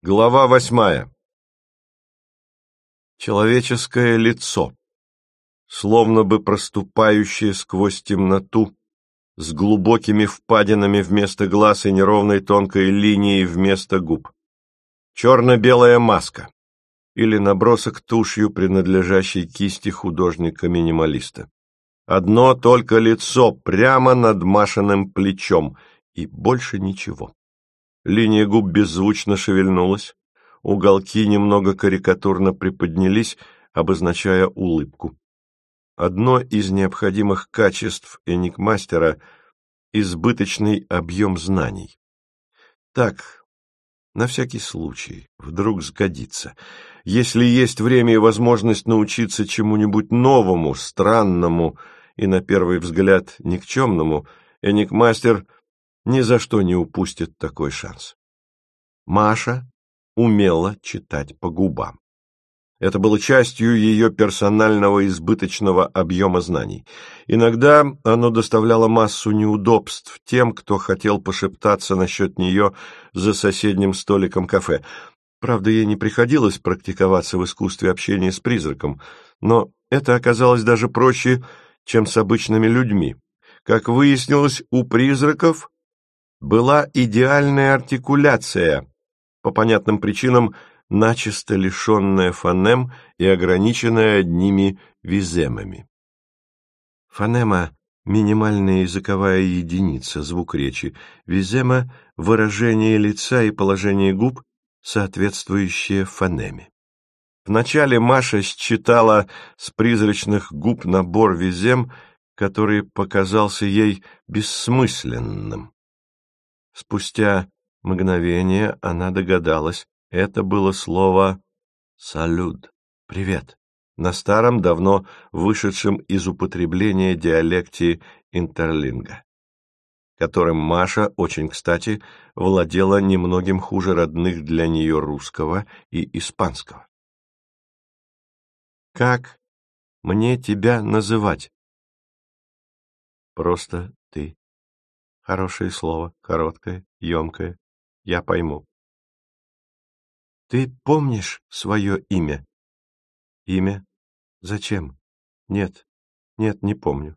Глава 8. Человеческое лицо, словно бы проступающее сквозь темноту, с глубокими впадинами вместо глаз и неровной тонкой линией вместо губ. Черно-белая маска или набросок тушью, принадлежащей кисти художника-минималиста. Одно только лицо прямо над Машиным плечом, и больше ничего. Линия губ беззвучно шевельнулась, уголки немного карикатурно приподнялись, обозначая улыбку. Одно из необходимых качеств энигмастера — избыточный объем знаний. Так, на всякий случай, вдруг сгодится. Если есть время и возможность научиться чему-нибудь новому, странному и, на первый взгляд, никчемному, энигмастер ни за что не упустит такой шанс. Маша умела читать по губам. Это было частью ее персонального избыточного объема знаний. Иногда оно доставляло массу неудобств тем, кто хотел пошептаться насчет нее за соседним столиком кафе. Правда, ей не приходилось практиковаться в искусстве общения с призраком, но это оказалось даже проще, чем с обычными людьми. Как выяснилось, у призраков была идеальная артикуляция, по понятным причинам начисто лишенная фонем и ограниченная одними виземами. Фонема — минимальная языковая единица, звук речи, визема — выражение лица и положение губ, соответствующее фонеме. Вначале Маша считала с призрачных губ набор визем, который показался ей бессмысленным. Спустя мгновение она догадалась, это было слово «салют» — «привет», на старом, давно вышедшем из употребления диалекте интерлинга, которым Маша, очень кстати, владела немногим хуже родных для нее русского и испанского. «Как мне тебя называть?» «Просто ты». Хорошее слово, короткое, емкое. Я пойму. Ты помнишь свое имя? Имя? Зачем? Нет, не помню.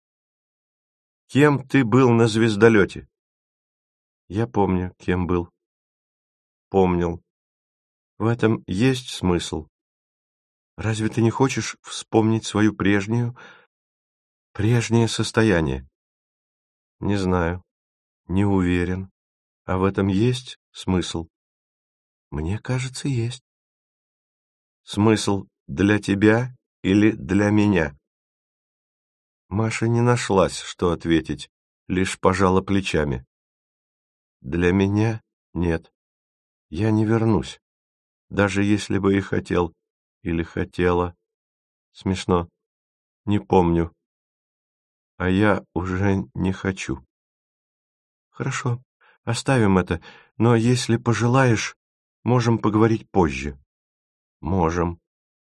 Кем ты был на звездолете? Я помню, кем был. Помнил. В этом есть смысл. Разве ты не хочешь вспомнить свое прежнее состояние? Не знаю, не уверен. А в этом есть смысл? Мне кажется, есть. Смысл для тебя или для меня? Маша не нашлась, что ответить, лишь пожала плечами. Для меня нет. Я не вернусь, даже если бы и хотел или хотела. Смешно. Не помню. А я уже не хочу. Хорошо, оставим это, но если пожелаешь, можем поговорить позже. Можем.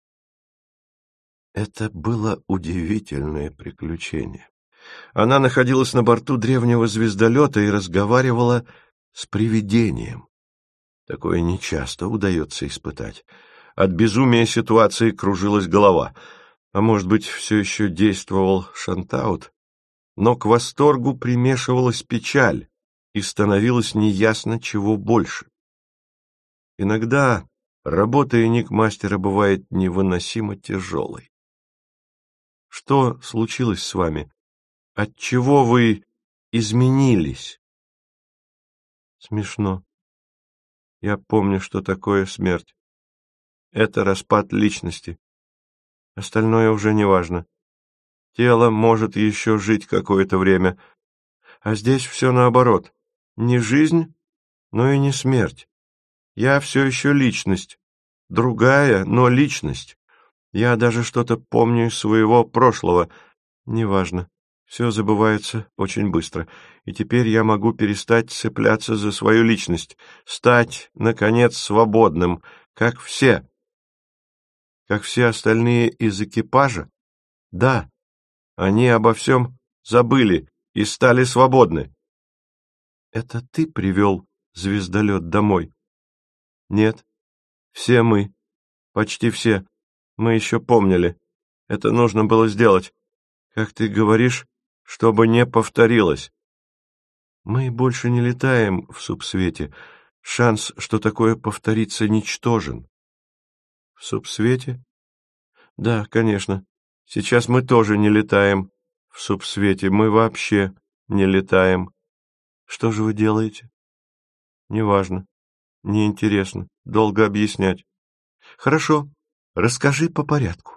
Это было удивительное приключение. Она находилась на борту древнего звездолета и разговаривала с привидением. Такое нечасто удается испытать. От безумия ситуации кружилась голова. А может быть, все еще действовал шантаут? Но к восторгу примешивалась печаль, и становилось неясно, чего больше. Иногда работа энигмастера бывает невыносимо тяжелой. Что случилось с вами? Отчего вы изменились? Смешно. Я помню, что такое смерть. Это распад личности. Остальное уже не важно. Тело может еще жить какое-то время, а здесь все наоборот. Не жизнь, но и не смерть. Я все еще личность. Другая, но личность. Я даже что-то помню из своего прошлого. Неважно. Все забывается очень быстро. И теперь я могу перестать цепляться за свою личность, стать, наконец, свободным, как все. Как все остальные из экипажа? Да, они обо всем забыли и стали свободны. Это ты привел звездолет домой? Нет, все мы, почти все. Мы еще помнили. Это нужно было сделать. Как ты говоришь, чтобы не повторилось. Мы больше не летаем в субсвете. Шанс, что такое повторится, ничтожен. В субсвете? Да, конечно. Сейчас мы тоже не летаем в субсвете. Мы вообще не летаем. Что же вы делаете? Неважно. Неинтересно. Долго объяснять. Хорошо. Расскажи по порядку.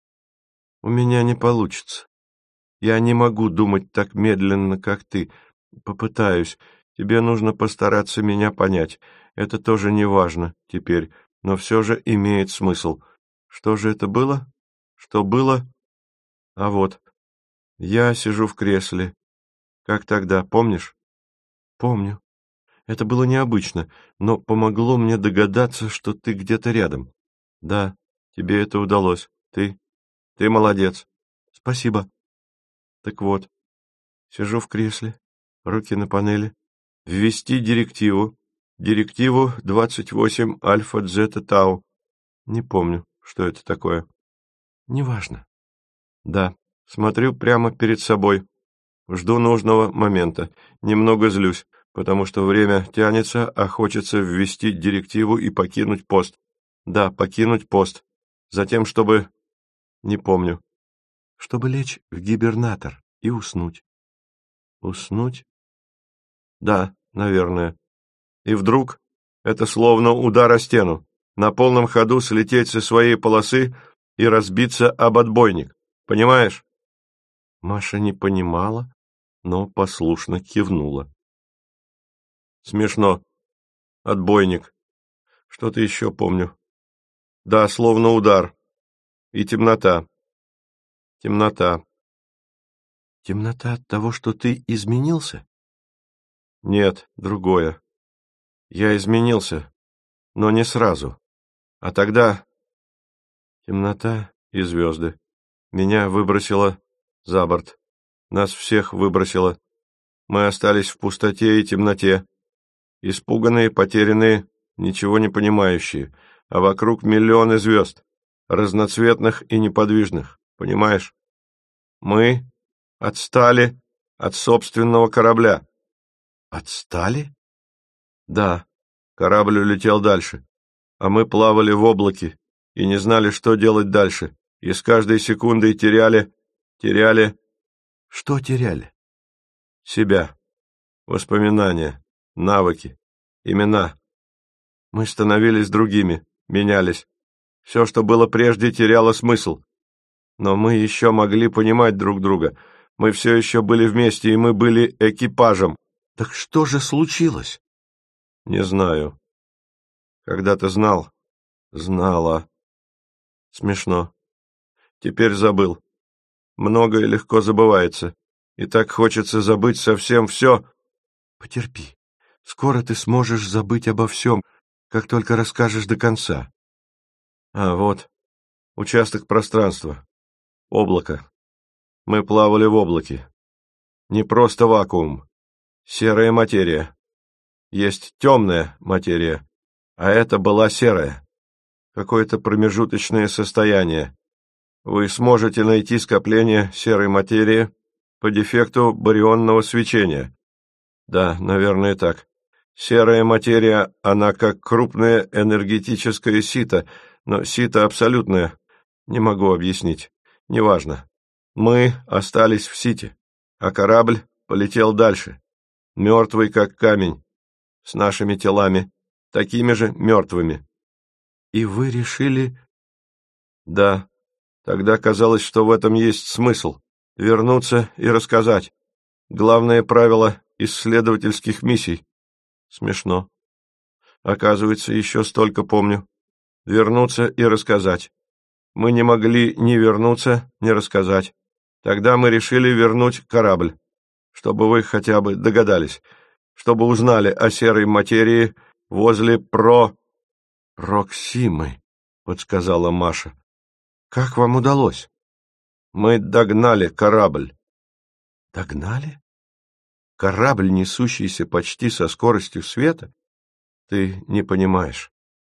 У меня не получится. Я не могу думать так медленно, как ты. Попытаюсь. Тебе нужно постараться меня понять. Это тоже не важно теперь, но все же имеет смысл. Что же это было? Что было? А вот. Я сижу в кресле. Как тогда, помнишь? Помню. Это было необычно, но помогло мне догадаться, что ты где-то рядом. Да, тебе это удалось. Ты молодец. Спасибо. Так вот, сижу в кресле, руки на панели. Ввести директиву. Директиву 28 Альфа-Дзета Тау. Не помню, что это такое. Неважно. Да, смотрю прямо перед собой. Жду нужного момента. Немного злюсь, потому что время тянется, а хочется ввести директиву и покинуть пост. Да, покинуть пост. Затем, чтобы... Не помню. Чтобы лечь в гибернатор и уснуть. Уснуть? Да, наверное. И вдруг это словно удар о стену. На полном ходу слететь со своей полосы и разбиться об отбойник. Понимаешь? Маша не понимала, но послушно кивнула. Смешно. Отбойник. Что-то еще помню. Да, словно удар. И темнота. Темнота. Темнота от того, что ты изменился? Нет, другое. Я изменился, но не сразу. А тогда темнота и звезды. Меня выбросило за борт. Нас всех выбросило. Мы остались в пустоте и темноте. Испуганные, потерянные, ничего не понимающие. А вокруг миллионы звезд, разноцветных и неподвижных. Понимаешь? Мы отстали от собственного корабля. Отстали? Да. Корабль улетел дальше. А мы плавали в облаке и не знали, что делать дальше. И с каждой секундой теряли... Что теряли? Себя. Воспоминания, навыки, имена. Мы становились другими, менялись. Все, что было прежде, теряло смысл. Но мы еще могли понимать друг друга. Мы все еще были вместе, и мы были экипажем. Так что же случилось? Не знаю. Когда-то знал. Знала. Смешно. Теперь забыл. Многое легко забывается. И так хочется забыть совсем все. Потерпи. Скоро ты сможешь забыть обо всем, как только расскажешь до конца. А вот, участок пространства. Облако. Мы плавали в облаке. Не просто вакуум. Серая материя. Есть темная материя, а это была серая. Какое-то промежуточное состояние. Вы сможете найти скопление серой материи по дефекту барионного свечения. Да, наверное, так. Серая материя, она как крупное энергетическое сито, но сито абсолютное. Не могу объяснить. Неважно. Мы остались в сите, а корабль полетел дальше. Мертвый, как камень, с нашими телами, такими же мертвыми. И вы решили... Да, тогда казалось, что в этом есть смысл. Вернуться и рассказать. Главное правило исследовательских миссий. Смешно. Оказывается, еще столько помню. Вернуться и рассказать. Мы не могли ни вернуться, ни рассказать. Тогда мы решили вернуть корабль, чтобы вы хотя бы догадались, чтобы узнали о серой материи возле Проксимы, подсказала Маша. Как вам удалось? Мы догнали корабль. Догнали? Корабль, несущийся почти со скоростью света? Ты не понимаешь.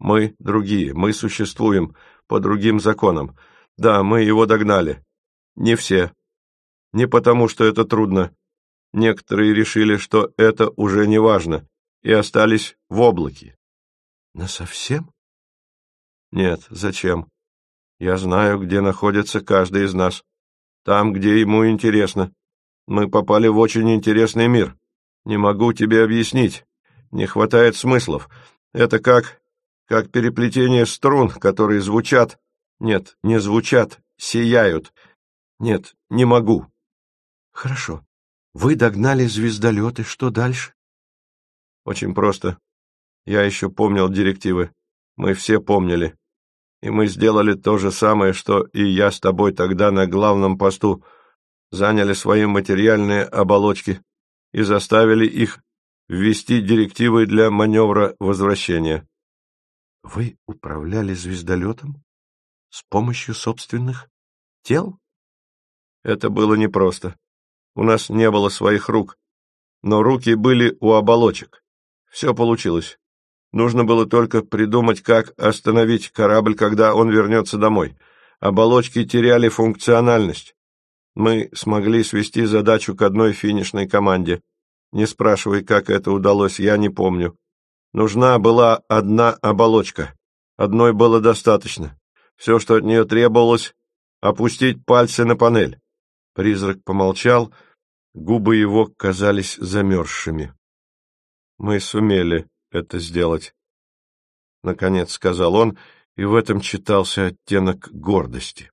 Мы другие, мы существуем по другим законам. Да, мы его догнали. Не все. Не потому, что это трудно. Некоторые решили, что это уже не важно, и остались в облаке. Насовсем? Нет, зачем? Я знаю, где находится каждый из нас. Там, где ему интересно. Мы попали в очень интересный мир. Не могу тебе объяснить. Не хватает смыслов. Это как переплетение струн, которые звучат. Нет, не звучат, сияют. Нет, не могу. Хорошо. Вы догнали звездолеты. Что дальше? Очень просто. Я еще помнил директивы. Мы все помнили. И мы сделали то же самое, что и я с тобой тогда на главном посту. Заняли свои материальные оболочки и заставили их ввести директивы для маневра возвращения. Вы управляли звездолетом с помощью собственных тел? Это было непросто. У нас не было своих рук, но руки были у оболочек. Все получилось. Нужно было только придумать, как остановить корабль, когда он вернется домой. Оболочки теряли функциональность. Мы смогли свести задачу к одной финишной команде. Не спрашивай, как это удалось, я не помню. Нужна была одна оболочка. Одной было достаточно. Все, что от нее требовалось — опустить пальцы на панель. Призрак помолчал, губы его казались замерзшими. Мы сумели это сделать. Наконец сказал он, и в этом читался оттенок гордости.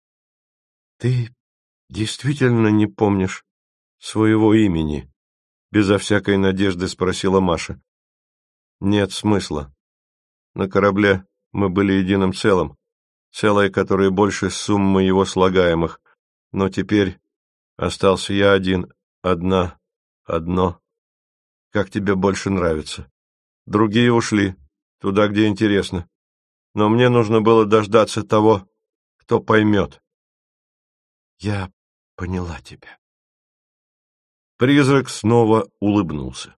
Ты действительно не помнишь своего имени? Безо всякой надежды спросила Маша. Нет смысла. На корабле мы были единым целым, целое, которое больше суммы его слагаемых. Но теперь остался я один, одно. Как тебе больше нравится? Другие ушли, туда, где интересно. Но мне нужно было дождаться того, кто поймет. Я поняла тебя. Призрак снова улыбнулся.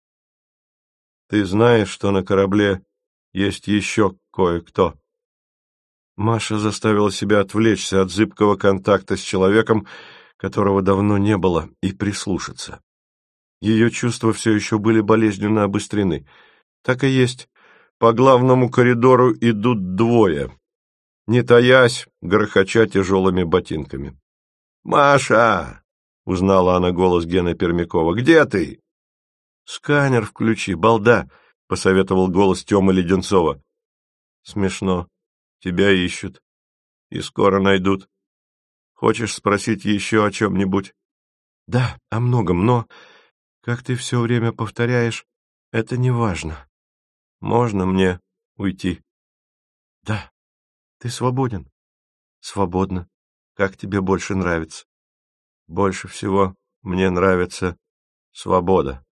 Ты знаешь, что на корабле есть еще кое-кто. Маша заставила себя отвлечься от зыбкого контакта с человеком, которого давно не было, и прислушаться. Ее чувства все еще были болезненно обострены. Так и есть. По главному коридору идут двое, не таясь, грохоча тяжелыми ботинками. «Маша!» — узнала она голос Гены Пермякова. «Где ты?» «Сканер включи, балда!» — посоветовал голос Тёмы Леденцова. «Смешно. Тебя ищут. И скоро найдут. Хочешь спросить еще о чем-нибудь?» «Да, о многом, но, как ты все время повторяешь, это не важно. Можно мне уйти?» «Да. Ты свободен?» «Свободно. Как тебе больше нравится?» «Больше всего мне нравится свобода».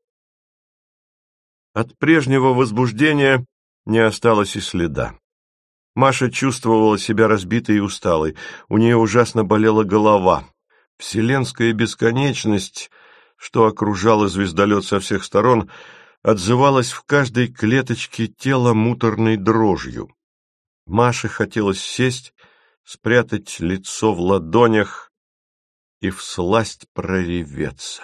От прежнего возбуждения не осталось и следа. Маша чувствовала себя разбитой и усталой. У нее ужасно болела голова. Вселенская бесконечность, что окружала звездолет со всех сторон, отзывалась в каждой клеточке тела муторной дрожью. Маше хотелось сесть, спрятать лицо в ладонях и всласть прореветься.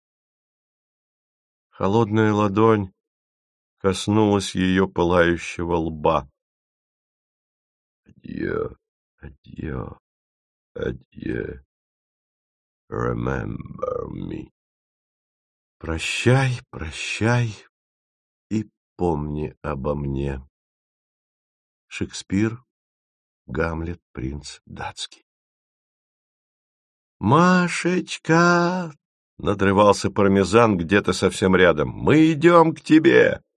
Холодная ладонь коснулась ее пылающего лба. «Адьё, адьё, адьё, remember me». «Прощай, прощай и помни обо мне». Шекспир, Гамлет, принц датский. «Машечка!» — надрывался пармезан где-то совсем рядом. «Мы идем к тебе!»